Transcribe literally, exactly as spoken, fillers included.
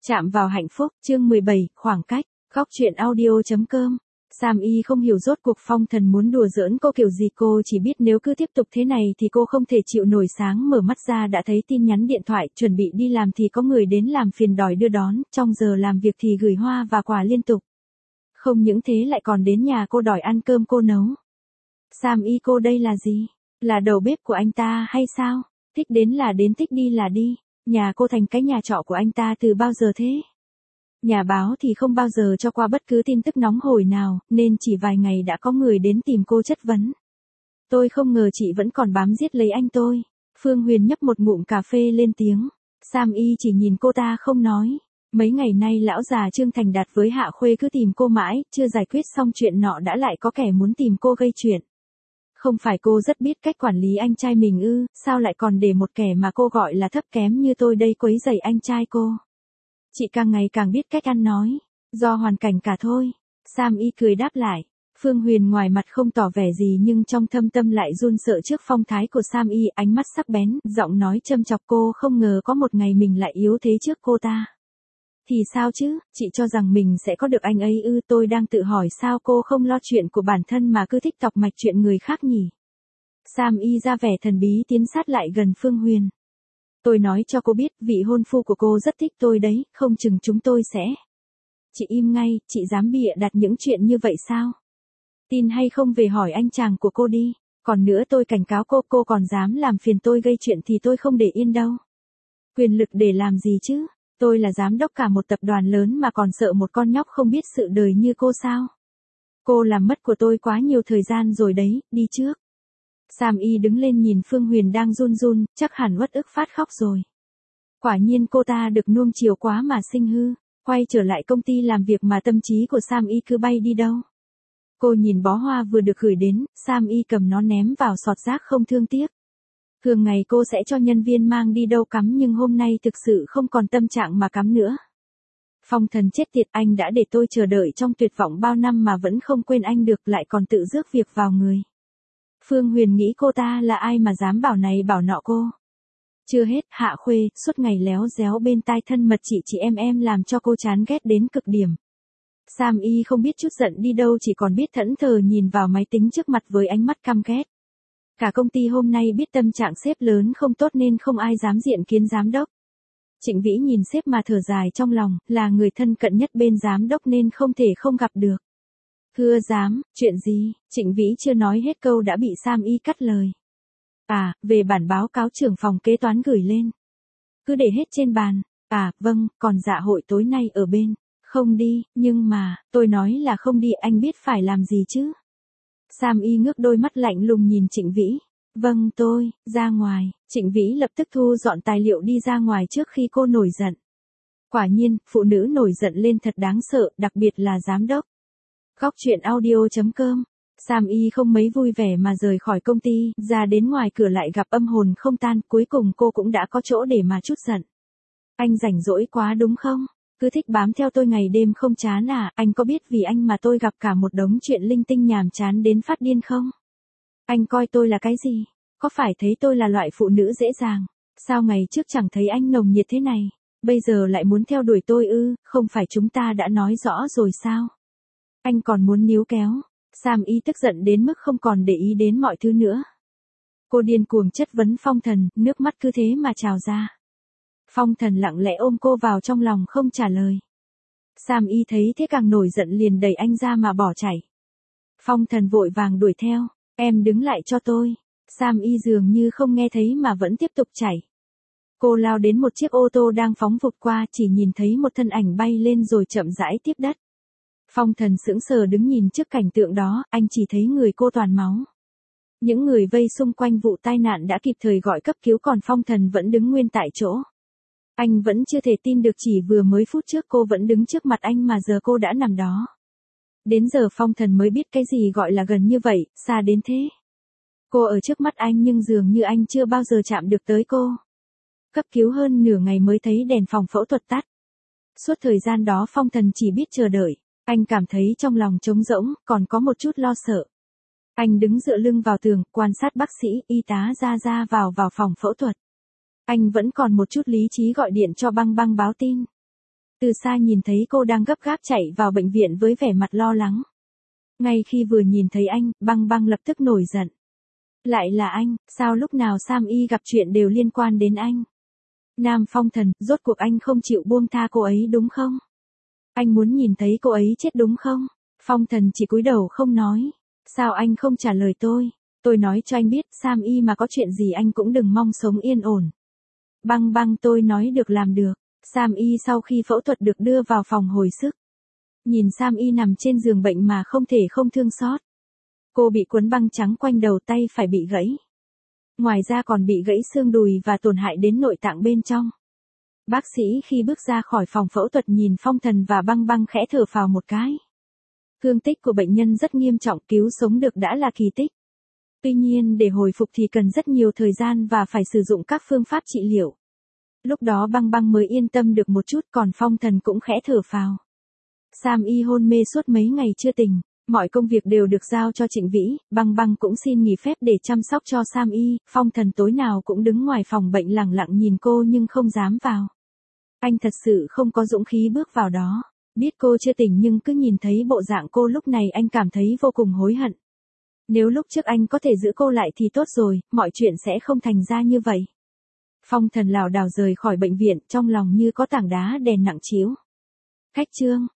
Chạm vào hạnh phúc, chương mười bảy, khoảng cách, góc truyện audio.com. Sam Y không hiểu rốt cuộc Phong Thần muốn đùa giỡn cô kiểu gì, cô chỉ biết nếu cứ tiếp tục thế này thì cô không thể chịu nổi. Sáng mở mắt ra đã thấy tin nhắn điện thoại, chuẩn bị đi làm thì có người đến làm phiền đòi đưa đón, trong giờ làm việc thì gửi hoa và quà liên tục. Không những thế lại còn đến nhà cô đòi ăn cơm cô nấu. Sam Y, cô đây là gì? Là đầu bếp của anh ta hay sao? Thích đến là đến, thích đi là đi. Nhà cô thành cái nhà trọ của anh ta từ bao giờ thế? Nhà báo thì không bao giờ cho qua bất cứ tin tức nóng hổi nào, nên chỉ vài ngày đã có người đến tìm cô chất vấn. Tôi không ngờ chị vẫn còn bám giết lấy anh tôi. Phương Huyền nhấp một ngụm cà phê lên tiếng. Sam Y chỉ nhìn cô ta không nói. Mấy ngày nay lão già Trương Thành Đạt với Hạ Khuê cứ tìm cô mãi, chưa giải quyết xong chuyện nọ đã lại có kẻ muốn tìm cô gây chuyện. Không phải cô rất biết cách quản lý anh trai mình ư, sao lại còn để một kẻ mà cô gọi là thấp kém như tôi đây quấy rầy anh trai cô. Chị càng ngày càng biết cách ăn nói, do hoàn cảnh cả thôi. Sam Y cười đáp lại. Phương Huyền ngoài mặt không tỏ vẻ gì nhưng trong thâm tâm lại run sợ trước phong thái của Sam Y, ánh mắt sắc bén, giọng nói châm chọc. Cô không ngờ có một ngày mình lại yếu thế trước cô ta. Thì sao chứ, chị cho rằng mình sẽ có được anh ấy ư? Tôi đang tự hỏi sao cô không lo chuyện của bản thân mà cứ thích tọc mạch chuyện người khác nhỉ? Sam Y ra vẻ thần bí tiến sát lại gần Phương Huyền. Tôi nói cho cô biết, vị hôn phu của cô rất thích tôi đấy, không chừng chúng tôi sẽ... Chị im ngay, chị dám bịa đặt những chuyện như vậy sao? Tin hay không về hỏi anh chàng của cô đi. Còn nữa tôi cảnh cáo cô, cô còn dám làm phiền tôi gây chuyện thì tôi không để yên đâu. Quyền lực để làm gì chứ? Tôi là giám đốc cả một tập đoàn lớn mà còn sợ một con nhóc không biết sự đời như cô sao? Cô làm mất của tôi quá nhiều thời gian rồi đấy, đi trước. Sam Y đứng lên nhìn Phương Huyền đang run run, chắc hẳn uất ức phát khóc rồi. Quả nhiên cô ta được nuông chiều quá mà sinh hư. Quay trở lại công ty làm việc mà tâm trí của Sam Y cứ bay đi đâu. Cô nhìn bó hoa vừa được gửi đến, Sam Y cầm nó ném vào sọt rác không thương tiếc. Thường ngày cô sẽ cho nhân viên mang đi đâu cắm nhưng hôm nay thực sự không còn tâm trạng mà cắm nữa. Phong Thần chết tiệt, anh đã để tôi chờ đợi trong tuyệt vọng bao năm mà vẫn không quên anh được, lại còn tự rước việc vào người. Phương Huyền nghĩ cô ta là ai mà dám bảo này bảo nọ cô. Chưa hết, Hạ Khuê, suốt ngày léo déo bên tai thân mật chị chị em em làm cho cô chán ghét đến cực điểm. Sam Y không biết chút giận đi đâu, chỉ còn biết thẫn thờ nhìn vào máy tính trước mặt với ánh mắt căm ghét. Cả công ty hôm nay biết tâm trạng sếp lớn không tốt nên không ai dám diện kiến giám đốc. Trịnh Vĩ nhìn sếp mà thở dài trong lòng, là người thân cận nhất bên giám đốc nên không thể không gặp được. Thưa giám, chuyện gì? Trịnh Vĩ chưa nói hết câu đã bị Sam Y cắt lời. À, về bản báo cáo trưởng phòng kế toán gửi lên. Cứ để hết trên bàn. À, vâng, còn dạ hội tối nay ở bên. Không đi, nhưng mà, tôi nói là không đi, anh biết phải làm gì chứ? Sam Y ngước đôi mắt lạnh lùng nhìn Trịnh Vĩ. Vâng tôi, ra ngoài. Trịnh Vĩ lập tức thu dọn tài liệu đi ra ngoài trước khi cô nổi giận. Quả nhiên, phụ nữ nổi giận lên thật đáng sợ, đặc biệt là giám đốc. Góc truyện audio.com. Sam Y không mấy vui vẻ mà rời khỏi công ty, ra đến ngoài cửa lại gặp âm hồn không tan, cuối cùng cô cũng đã có chỗ để mà trút giận. Anh rảnh rỗi quá đúng không? Cứ thích bám theo tôi ngày đêm không chán à? Anh có biết vì anh mà tôi gặp cả một đống chuyện linh tinh nhàm chán đến phát điên không? Anh coi tôi là cái gì? Có phải thấy tôi là loại phụ nữ dễ dàng? Sao ngày trước chẳng thấy anh nồng nhiệt thế này? Bây giờ lại muốn theo đuổi tôi ư? Không phải chúng ta đã nói rõ rồi sao? Anh còn muốn níu kéo. Sam Y tức giận đến mức không còn để ý đến mọi thứ nữa. Cô điên cuồng chất vấn Phong Thần, nước mắt cứ thế mà trào ra. Phong Thần lặng lẽ ôm cô vào trong lòng không trả lời. Sam Y thấy thế càng nổi giận liền đẩy anh ra mà bỏ chạy. Phong Thần vội vàng đuổi theo. Em đứng lại cho tôi. Sam Y dường như không nghe thấy mà vẫn tiếp tục chạy. Cô lao đến một chiếc ô tô đang phóng vụt qua, chỉ nhìn thấy một thân ảnh bay lên rồi chậm rãi tiếp đất. Phong Thần sững sờ đứng nhìn trước cảnh tượng đó, anh chỉ thấy người cô toàn máu. Những người vây xung quanh vụ tai nạn đã kịp thời gọi cấp cứu còn Phong Thần vẫn đứng nguyên tại chỗ. Anh vẫn chưa thể tin được chỉ vừa mới phút trước cô vẫn đứng trước mặt anh mà giờ cô đã nằm đó. Đến giờ Phong Thần mới biết cái gì gọi là gần như vậy, xa đến thế. Cô ở trước mắt anh nhưng dường như anh chưa bao giờ chạm được tới cô. Cấp cứu hơn nửa ngày mới thấy đèn phòng phẫu thuật tắt. Suốt thời gian đó Phong Thần chỉ biết chờ đợi. Anh cảm thấy trong lòng trống rỗng, còn có một chút lo sợ. Anh đứng dựa lưng vào tường, quan sát bác sĩ, y tá ra ra vào vào phòng phẫu thuật. Anh vẫn còn một chút lý trí gọi điện cho Băng Băng báo tin. Từ xa nhìn thấy cô đang gấp gáp chạy vào bệnh viện với vẻ mặt lo lắng. Ngay khi vừa nhìn thấy anh, Băng Băng lập tức nổi giận. Lại là anh, sao lúc nào Sam Y gặp chuyện đều liên quan đến anh? Nam Phong Thần, rốt cuộc anh không chịu buông tha cô ấy đúng không? Anh muốn nhìn thấy cô ấy chết đúng không? Phong Thần chỉ cúi đầu không nói. Sao anh không trả lời tôi? Tôi nói cho anh biết, Sam Y mà có chuyện gì anh cũng đừng mong sống yên ổn. Băng Băng, tôi nói được làm được. Sam Y sau khi phẫu thuật được đưa vào phòng hồi sức. Nhìn Sam Y nằm trên giường bệnh mà không thể không thương xót. Cô bị cuốn băng trắng quanh đầu, tay phải bị gãy. Ngoài ra còn bị gãy xương đùi và tổn hại đến nội tạng bên trong. Bác sĩ khi bước ra khỏi phòng phẫu thuật nhìn Phong Thần và Băng Băng khẽ thở phào một cái. Thương tích của bệnh nhân rất nghiêm trọng, cứu sống được đã là kỳ tích. Tuy nhiên để hồi phục thì cần rất nhiều thời gian và phải sử dụng các phương pháp trị liệu. Lúc đó Băng Băng mới yên tâm được một chút, còn Phong Thần cũng khẽ thở phào. Sam Y hôn mê suốt mấy ngày chưa tỉnh, mọi công việc đều được giao cho Trịnh Vĩ, Băng Băng cũng xin nghỉ phép để chăm sóc cho Sam Y, Phong Thần tối nào cũng đứng ngoài phòng bệnh lẳng lặng nhìn cô nhưng không dám vào. Anh thật sự không có dũng khí bước vào đó, biết cô chưa tỉnh nhưng cứ nhìn thấy bộ dạng cô lúc này anh cảm thấy vô cùng hối hận. Nếu lúc trước anh có thể giữ cô lại thì tốt rồi, mọi chuyện sẽ không thành ra như vậy. Phong Thần lảo đảo rời khỏi bệnh viện, trong lòng như có tảng đá đè nặng trĩu. Khách Trương,